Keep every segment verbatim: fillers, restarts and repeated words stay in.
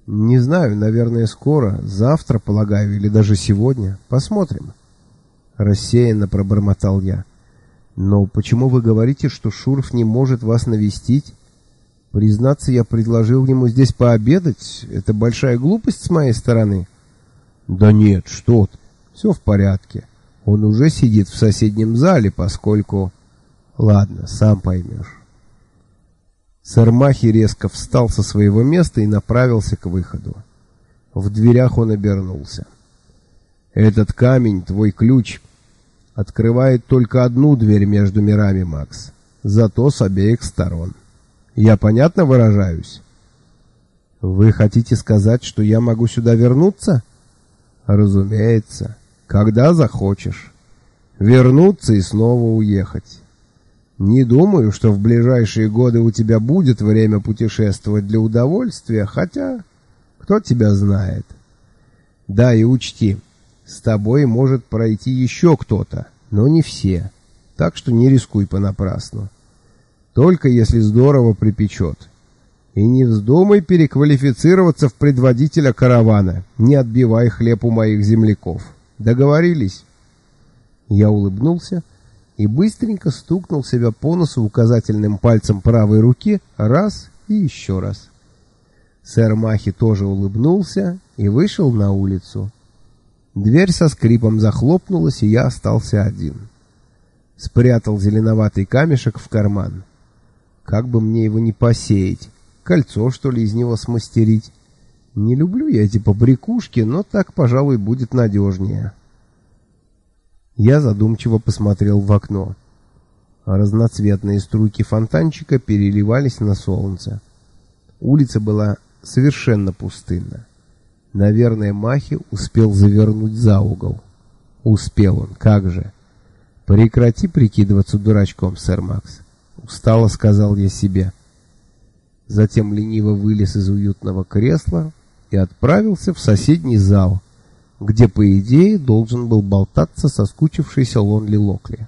Не знаю, наверное, скоро, завтра, полагаю, или даже сегодня. Посмотрим. Рассеянно пробормотал я. Но почему вы говорите, что Шурф не может вас навестить? Признаться, я предложил ему здесь пообедать. Это большая глупость с моей стороны. Да нет, что ты. Все в порядке. Он уже сидит в соседнем зале, поскольку... Ладно, сам поймешь. Сэр Махи резко встал со своего места и направился к выходу. В дверях он обернулся. «Этот камень, твой ключ, открывает только одну дверь между мирами, Макс. Зато с обеих сторон. Я понятно выражаюсь?» «Вы хотите сказать, что я могу сюда вернуться?» «Разумеется. Когда захочешь. Вернуться и снова уехать. Не думаю, что в ближайшие годы у тебя будет время путешествовать для удовольствия, хотя кто тебя знает. Да, и учти, с тобой может пройти еще кто-то, но не все, так что не рискуй понапрасну. Только если здорово припечет. И не вздумай переквалифицироваться в предводителя каравана, не отбивай хлеб у моих земляков. Договорились?» Я улыбнулся и быстренько стукнул себя по носу указательным пальцем правой руки раз и еще раз. Сэр Махи тоже улыбнулся и вышел на улицу. Дверь со скрипом захлопнулась, и я остался один. Спрятал зеленоватый камешек в карман. Как бы мне его не посеять? Кольцо, что ли, из него смастерить? Не люблю я эти побрякушки, но так, пожалуй, будет надежнее. Я задумчиво посмотрел в окно. Разноцветные струйки фонтанчика переливались на солнце. Улица была совершенно пустынна. Наверное, Махи успел завернуть за угол. Успел он, как же. «Прекрати прикидываться дурачком, сэр Макс», — устало сказал я себе. Затем лениво вылез из уютного кресла и отправился в соседний зал, где, по идее, должен был болтаться соскучившийся Лонли Локли.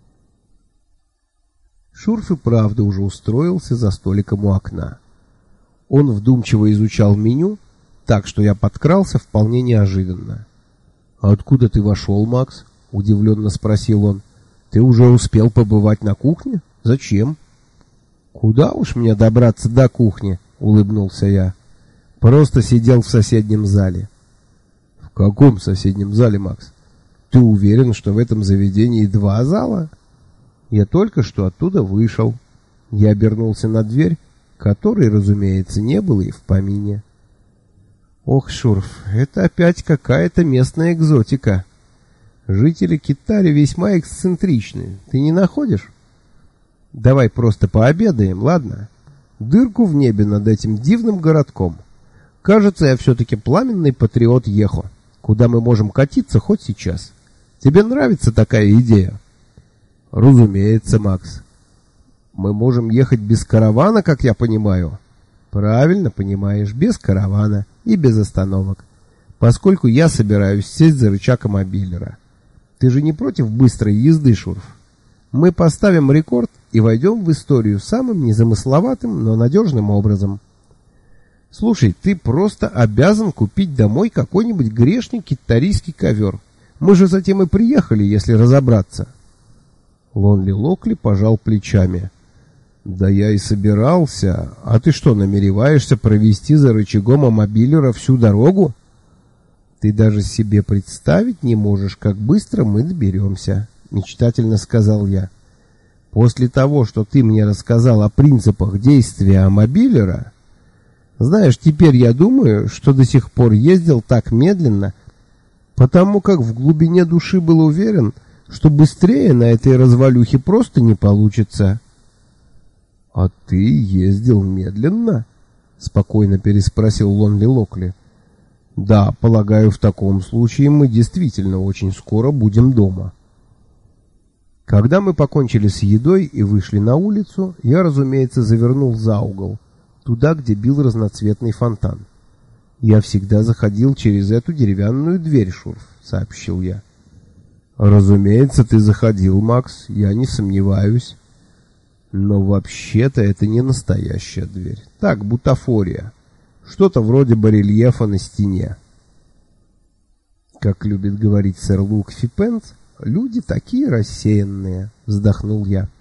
Шурф и правда уже устроился за столиком у окна. Он вдумчиво изучал меню, так что я подкрался вполне неожиданно. «А откуда ты вошел, Макс?» — удивленно спросил он. «Ты уже успел побывать на кухне? Зачем?» «Куда уж мне добраться до кухни?» — улыбнулся я. «Просто сидел в соседнем зале». «В каком соседнем зале, Макс? Ты уверен, что в этом заведении два зала?» «Я только что оттуда вышел». Я обернулся на дверь, которой, разумеется, не было и в помине. «Ох, Шурф, это опять какая-то местная экзотика. Жители Китари весьма эксцентричны, ты не находишь? Давай просто пообедаем, ладно? Дырку в небе над этим дивным городком. Кажется, я все-таки пламенный патриот Ехо, куда мы можем катиться хоть сейчас. Тебе нравится такая идея?» «Разумеется, Макс. Мы можем ехать без каравана, как я понимаю?» «Правильно понимаешь, без каравана и без остановок, поскольку я собираюсь сесть за рычаг мобилера. Ты же не против быстрой езды, Шурф? Мы поставим рекорд и войдем в историю самым незамысловатым, но надежным образом. Слушай, ты просто обязан купить домой какой-нибудь грешный китарийский ковер. Мы же затем и приехали, если разобраться». Лонли Локли пожал плечами. «Да я и собирался. А ты что, намереваешься провести за рычагом мобилера всю дорогу? Ты даже себе представить не можешь, как быстро мы доберемся», — мечтательно сказал я. «После того, что ты мне рассказал о принципах действия мобилера, знаешь, теперь я думаю, что до сих пор ездил так медленно, потому как в глубине души был уверен, что быстрее на этой развалюхе просто не получится». «А ты ездил медленно?» — спокойно переспросил Лонли Локли. «Да, полагаю, в таком случае мы действительно очень скоро будем дома». Когда мы покончили с едой и вышли на улицу, я, разумеется, завернул за угол, туда, где бил разноцветный фонтан. «Я всегда заходил через эту деревянную дверь, Шурф», — сообщил я. «Разумеется, ты заходил, Макс, я не сомневаюсь. Но вообще-то это не настоящая дверь. Так, бутафория. Что-то вроде барельефа на стене. Как любит говорить сэр Лук Фипенс, люди такие рассеянные, вздохнул я.